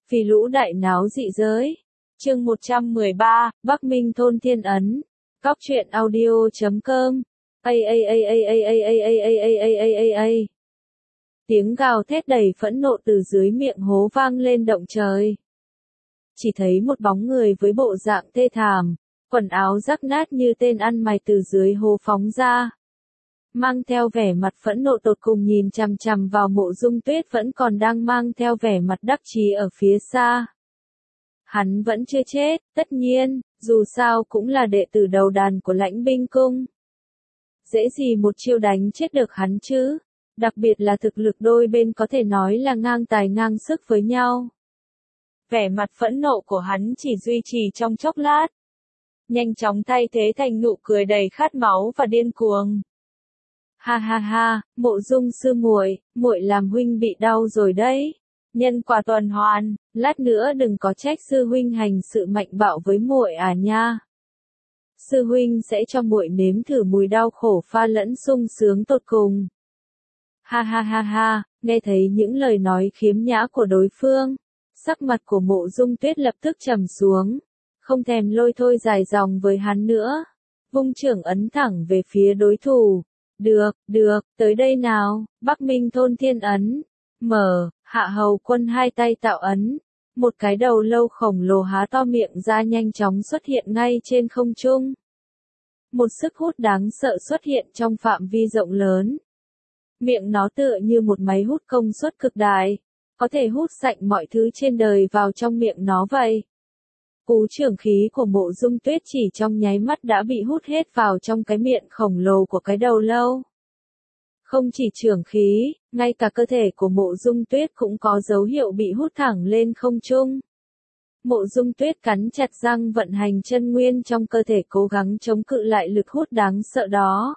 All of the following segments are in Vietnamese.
Phỉ lũ đại náo dị giới. Chương 113, Bắc Minh thôn Thiên Ấn. Cóc truyện audio.com. Tiếng gào thét đầy phẫn nộ từ dưới miệng hố vang lên động trời. Chỉ thấy một bóng người với bộ dạng thê thảm, quần áo rách nát như tên ăn mày từ dưới hố phóng ra. Mang theo vẻ mặt phẫn nộ tột cùng nhìn chằm chằm vào Mộ Dung Tuyết vẫn còn đang mang theo vẻ mặt đắc chí ở phía xa. Hắn vẫn chưa chết, tất nhiên, dù sao cũng là đệ tử đầu đàn của Lãnh Binh Cung. Dễ gì một chiêu đánh chết được hắn chứ, đặc biệt là thực lực đôi bên có thể nói là ngang tài ngang sức với nhau. Vẻ mặt phẫn nộ của hắn chỉ duy trì trong chốc lát, nhanh chóng thay thế thành nụ cười đầy khát máu và điên cuồng. Ha ha ha, Mộ Dung sư muội, muội làm huynh bị đau rồi đấy. Nhân quả tuần hoàn, lát nữa đừng có trách sư huynh hành sự mạnh bạo với muội à nha. Sư huynh sẽ cho muội nếm thử mùi đau khổ pha lẫn sung sướng tột cùng. Ha ha ha ha, nghe thấy những lời nói khiếm nhã của đối phương, sắc mặt của Mộ Dung Tuyết lập tức trầm xuống, không thèm lôi thôi dài dòng với hắn nữa, vung chưởng ấn thẳng về phía đối thủ. Được, tới đây nào, Bắc Minh thôn Thiên Ấn. Mở, Hạ Hầu Quân hai tay tạo ấn, một cái đầu lâu khổng lồ há to miệng ra nhanh chóng xuất hiện ngay trên không trung. Một sức hút đáng sợ xuất hiện trong phạm vi rộng lớn. Miệng nó tựa như một máy hút công suất cực đại, có thể hút sạch mọi thứ trên đời vào trong miệng nó vậy. Cú chưởng khí của Mộ Dung Tuyết chỉ trong nháy mắt đã bị hút hết vào trong cái miệng khổng lồ của cái đầu lâu. Không chỉ chưởng khí, ngay cả cơ thể của Mộ Dung Tuyết cũng có dấu hiệu bị hút thẳng lên không trung. Mộ Dung Tuyết cắn chặt răng vận hành chân nguyên trong cơ thể cố gắng chống cự lại lực hút đáng sợ đó.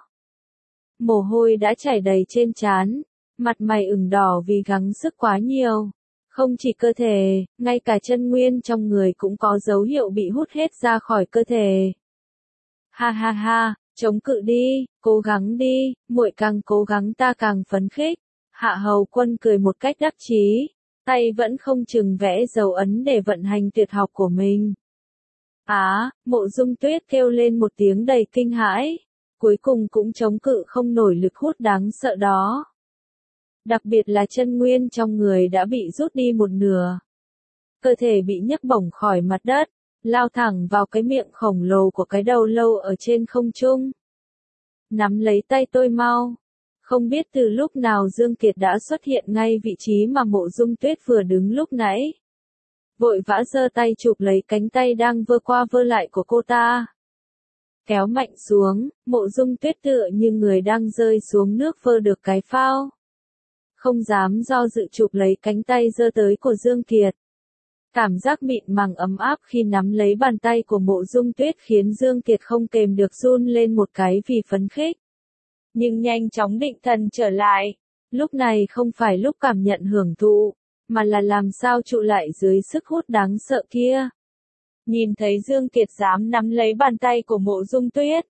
Mồ hôi đã chảy đầy trên trán, mặt mày ửng đỏ vì gắng sức quá nhiều. Không chỉ cơ thể, ngay cả chân nguyên trong người cũng có dấu hiệu bị hút hết ra khỏi cơ thể. Ha ha ha, chống cự đi, cố gắng đi, muội càng cố gắng ta càng phấn khích. Hạ Hầu Quân cười một cách đắc chí, tay vẫn không chừng vẽ dấu ấn để vận hành tuyệt học của mình. Mộ Dung Tuyết kêu lên một tiếng đầy kinh hãi, cuối cùng cũng chống cự không nổi lực hút đáng sợ đó. Đặc biệt là chân nguyên trong người đã bị rút đi một nửa. Cơ thể bị nhấc bổng khỏi mặt đất, lao thẳng vào cái miệng khổng lồ của cái đầu lâu ở trên không trung. Nắm lấy tay tôi mau. Không biết từ lúc nào Dương Kiệt đã xuất hiện ngay vị trí mà Mộ Dung Tuyết vừa đứng lúc nãy. Vội vã giơ tay chụp lấy cánh tay đang vơ qua vơ lại của cô ta. Kéo mạnh xuống, Mộ Dung Tuyết tựa như người đang rơi xuống nước vơ được cái phao. Không dám do dự chụp lấy cánh tay giơ tới của Dương Kiệt. Cảm giác mịn màng ấm áp khi nắm lấy bàn tay của Mộ Dung Tuyết khiến Dương Kiệt không kềm được run lên một cái vì phấn khích. Nhưng nhanh chóng định thần trở lại. Lúc này không phải lúc cảm nhận hưởng thụ, mà là làm sao trụ lại dưới sức hút đáng sợ kia. Nhìn thấy Dương Kiệt dám nắm lấy bàn tay của Mộ Dung Tuyết.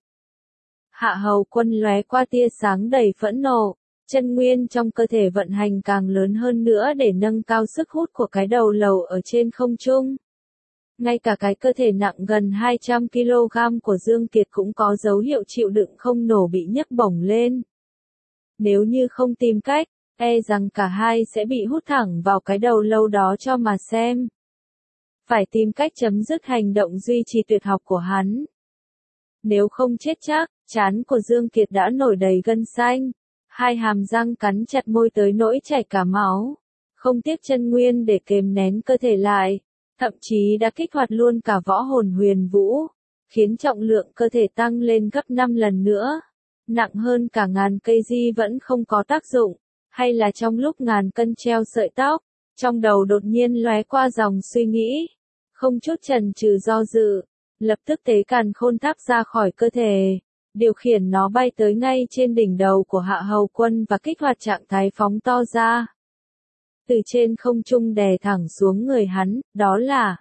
Hạ Hầu Quân lóe qua tia sáng đầy phẫn nộ. Chân nguyên trong cơ thể vận hành càng lớn hơn nữa để nâng cao sức hút của cái đầu lâu ở trên không trung. Ngay cả cái cơ thể nặng gần 200 kg của Dương Kiệt cũng có dấu hiệu chịu đựng không nổ bị nhấc bổng lên. Nếu như không tìm cách, e rằng cả hai sẽ bị hút thẳng vào cái đầu lâu đó cho mà xem. Phải tìm cách chấm dứt hành động duy trì tuyệt học của hắn. Nếu không chết chắc, trán của Dương Kiệt đã nổi đầy gân xanh. Hai hàm răng cắn chặt môi tới nỗi chảy cả máu. Không tiếc chân nguyên để kềm nén cơ thể lại. Thậm chí đã kích hoạt luôn cả võ hồn huyền vũ. Khiến trọng lượng cơ thể tăng lên gấp 5 lần nữa. Nặng hơn cả ngàn cây di vẫn không có tác dụng. Hay là trong lúc ngàn cân treo sợi tóc. Trong đầu đột nhiên lóe qua dòng suy nghĩ. Không chút chần chừ do dự. Lập tức tế càn khôn thác ra khỏi cơ thể. Điều khiển nó bay tới ngay trên đỉnh đầu của Hạ Hầu Quân và kích hoạt trạng thái phóng to ra. Từ trên không trung đè thẳng xuống người hắn, đó là...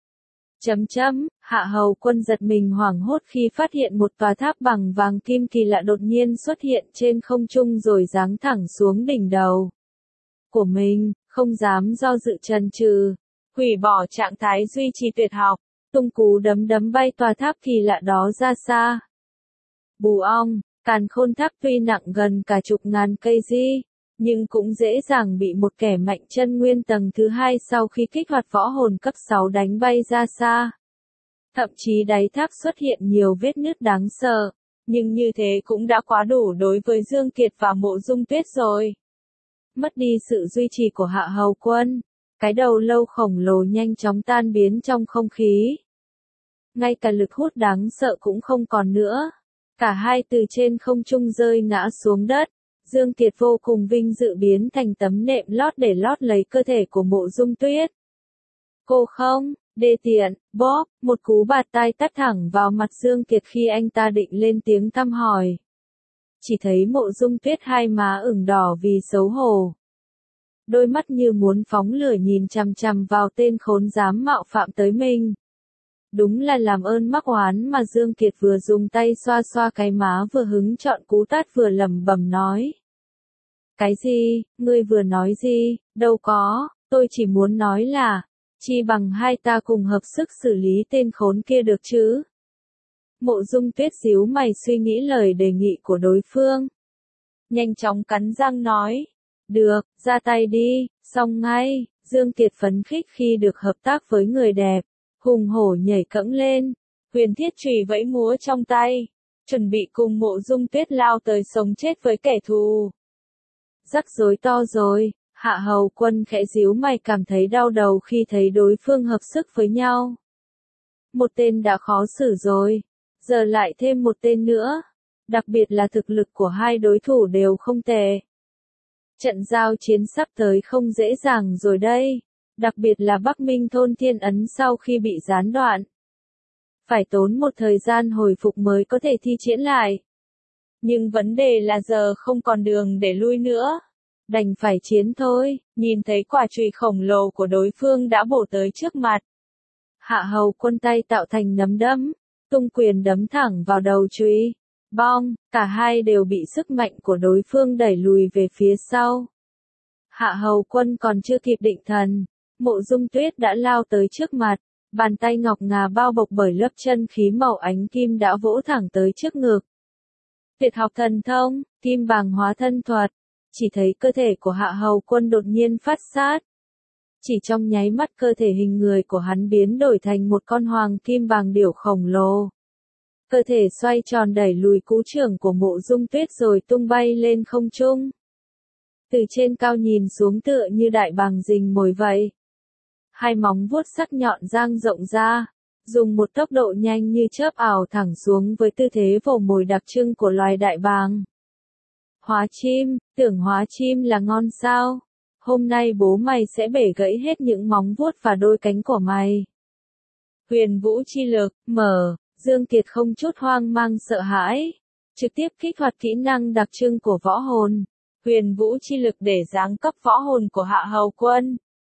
Hạ Hầu Quân giật mình hoảng hốt khi phát hiện một tòa tháp bằng vàng kim kỳ lạ đột nhiên xuất hiện trên không trung rồi giáng thẳng xuống đỉnh đầu của mình, không dám do dự chần chừ. hủy bỏ trạng thái duy trì tuyệt học, tung cú đấm đấm bay tòa tháp kỳ lạ đó ra xa. Bù ong, càn khôn tháp tuy nặng gần cả chục ngàn cây di, nhưng cũng dễ dàng bị một kẻ mạnh chân nguyên tầng thứ hai sau khi kích hoạt võ hồn cấp 6 đánh bay ra xa. Thậm chí đáy tháp xuất hiện nhiều vết nứt đáng sợ, nhưng như thế cũng đã quá đủ đối với Dương Kiệt và Mộ Dung Tuyết rồi. Mất đi sự duy trì của Hạ Hầu Quân, cái đầu lâu khổng lồ nhanh chóng tan biến trong không khí. Ngay cả lực hút đáng sợ cũng không còn nữa. Cả hai từ trên không trung rơi ngã xuống đất. Dương Kiệt vô cùng vinh dự biến thành tấm nệm lót để lót lấy cơ thể của Mộ Dung Tuyết. Cô không, đê tiện, bóp, một cú bạt tai tát thẳng vào mặt Dương Kiệt khi anh ta định lên tiếng thăm hỏi. Chỉ thấy Mộ Dung Tuyết hai má ửng đỏ vì xấu hổ. Đôi mắt như muốn phóng lửa nhìn chằm chằm vào tên khốn dám mạo phạm tới mình. Đúng là làm ơn mắc oán mà Dương Kiệt vừa dùng tay xoa xoa cái má vừa hứng chọn cú tát vừa lẩm bẩm nói. Cái gì, ngươi vừa nói gì, đâu có, tôi chỉ muốn nói là, chi bằng hai ta cùng hợp sức xử lý tên khốn kia được chứ. Mộ Dung Tuyết díu mày suy nghĩ lời đề nghị của đối phương. Nhanh chóng cắn răng nói. Được, ra tay đi, xong ngay. Dương Kiệt phấn khích khi được hợp tác với người đẹp. Hùng hổ nhảy cẫng lên. Huyền thiết chùy vẫy múa trong tay. Chuẩn bị cùng Mộ Dung Tuyết lao tới sống chết với kẻ thù. Rắc rối to rồi. Hạ Hầu Quân khẽ díu mày cảm thấy đau đầu khi thấy đối phương hợp sức với nhau. Một tên đã khó xử rồi. Giờ lại thêm một tên nữa. Đặc biệt là thực lực của hai đối thủ đều không tệ. Trận giao chiến sắp tới không dễ dàng rồi đây. Đặc biệt là Bắc Minh Thôn Thiên Ấn sau khi bị gián đoạn. Phải tốn một thời gian hồi phục mới có thể thi triển lại. Nhưng vấn đề là giờ không còn đường để lui nữa. Đành phải chiến thôi, nhìn thấy quả chùy khổng lồ của đối phương đã bổ tới trước mặt. Hạ Hầu Quân tay tạo thành nắm đấm, tung quyền đấm thẳng vào đầu chùy. Bong, cả hai đều bị sức mạnh của đối phương đẩy lùi về phía sau. Hạ Hầu Quân còn chưa kịp định thần, Mộ Dung Tuyết đã lao tới trước mặt, bàn tay ngọc ngà bao bọc bởi lớp chân khí màu ánh kim đã vỗ thẳng tới trước ngực. Tuyệt học thần thông, Kim Bàng hóa thân thuật. Chỉ thấy cơ thể của Hạ Hầu Quân đột nhiên phát sát. Chỉ trong nháy mắt cơ thể hình người của hắn biến đổi thành một con hoàng kim bàng điểu khổng lồ. Cơ thể xoay tròn đẩy lùi cú trưởng của Mộ Dung Tuyết rồi tung bay lên không trung. Từ trên cao nhìn xuống tựa như đại bàng rình mồi vậy. Hai móng vuốt sắc nhọn dang rộng ra, dùng một tốc độ nhanh như chớp ảo thẳng xuống với tư thế vồ mồi đặc trưng của loài đại bàng. Hóa chim, tưởng hóa chim là ngon sao? Hôm nay bố mày sẽ bể gãy hết những móng vuốt và đôi cánh của mày. Huyền vũ chi lực, mở, Dương Kiệt không chút hoang mang sợ hãi. Trực tiếp kích hoạt kỹ năng đặc trưng của võ hồn. Huyền vũ chi lực để giáng cấp võ hồn của Hạ Hầu Quân.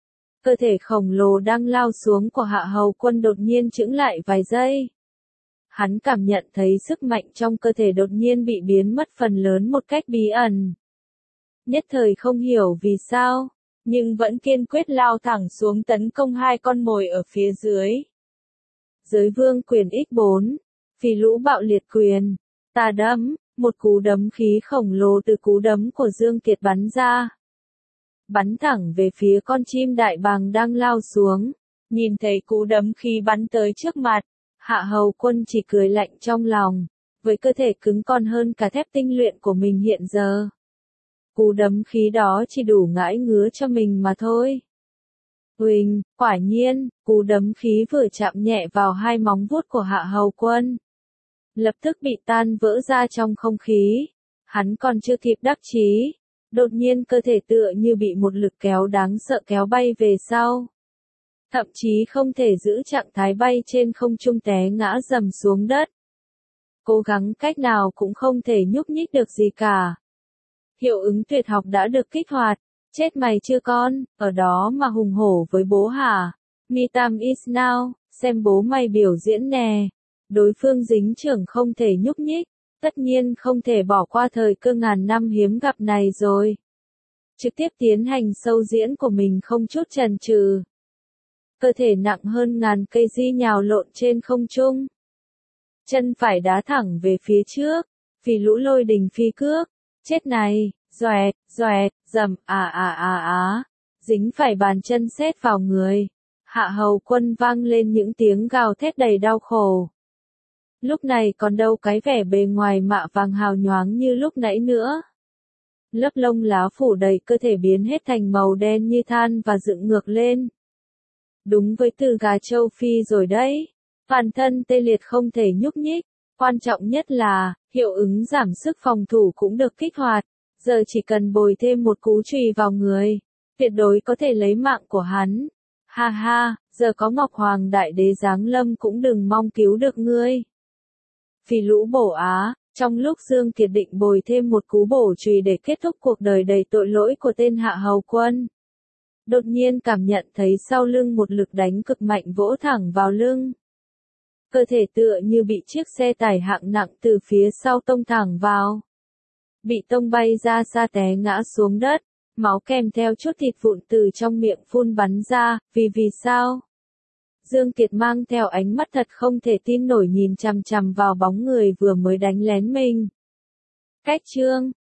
Cơ thể khổng lồ đang lao xuống của Hạ Hầu Quân đột nhiên chững lại vài giây. Hắn cảm nhận thấy sức mạnh trong cơ thể đột nhiên bị biến mất phần lớn một cách bí ẩn. Nhất thời không hiểu vì sao, nhưng vẫn kiên quyết lao thẳng xuống tấn công hai con mồi ở phía dưới. Giới vương quyền x4, phỉ lũ bạo liệt quyền, tà đấm, một cú đấm khí khổng lồ từ cú đấm của Dương Kiệt bắn ra. Bắn thẳng về phía con chim đại bàng đang lao xuống, nhìn thấy cú đấm khí bắn tới trước mặt. Hạ Hầu Quân chỉ cười lạnh trong lòng, với cơ thể cứng còn hơn cả thép tinh luyện của mình hiện giờ. Cú đấm khí đó chỉ đủ ngãi ngứa cho mình mà thôi. Huỳnh, quả nhiên, cú đấm khí vừa chạm nhẹ vào hai móng vuốt của Hạ Hầu Quân. Lập tức bị tan vỡ ra trong không khí. Hắn còn chưa kịp đắc chí. Đột nhiên cơ thể tựa như bị một lực kéo đáng sợ kéo bay về sau. Thậm chí không thể giữ trạng thái bay trên không trung té ngã dầm xuống đất. Cố gắng cách nào cũng không thể nhúc nhích được gì cả. Hiệu ứng tuyệt học đã được kích hoạt. Chết mày chưa con, ở đó mà hùng hổ với bố hả? Me time is now, xem bố mày biểu diễn nè. Đối phương dính trưởng không thể nhúc nhích, tất nhiên không thể bỏ qua thời cơ ngàn năm hiếm gặp này rồi. Trực tiếp tiến hành sâu diễn của mình không chút chần chừ. cơ thể nặng hơn ngàn cây di nhào lộn trên không trung. Chân phải đá thẳng về phía trước, Phỉ Lũ lôi đình phi cước, chết này, doẹt, rầm, dính phải bàn chân sét vào người. Hạ Hầu Quân vang lên những tiếng gào thét đầy đau khổ. Lúc này còn đâu cái vẻ bề ngoài mạ vàng hào nhoáng như lúc nãy nữa. Lớp lông lá phủ đầy cơ thể biến hết thành màu đen như than và dựng ngược lên. Đúng với từ gà châu Phi rồi đấy. Toàn thân tê liệt không thể nhúc nhích. Quan trọng nhất là, hiệu ứng giảm sức phòng thủ cũng được kích hoạt. Giờ chỉ cần bồi thêm một cú chùy vào người, tuyệt đối có thể lấy mạng của hắn. Ha ha, giờ có Ngọc Hoàng Đại Đế giáng lâm cũng đừng mong cứu được ngươi. Phỉ Lũ bổ á, trong lúc Dương Kiệt định bồi thêm một cú bổ chùy để kết thúc cuộc đời đầy tội lỗi của tên Hạ Hầu Quân. Đột nhiên cảm nhận thấy sau lưng một lực đánh cực mạnh vỗ thẳng vào lưng. Cơ thể tựa như bị chiếc xe tải hạng nặng từ phía sau tông thẳng vào. Bị tông bay ra xa té ngã xuống đất, máu kèm theo chút thịt vụn từ trong miệng phun bắn ra, vì sao? Dương Kiệt mang theo ánh mắt thật không thể tin nổi nhìn chằm chằm vào bóng người vừa mới đánh lén mình. Cách Trương,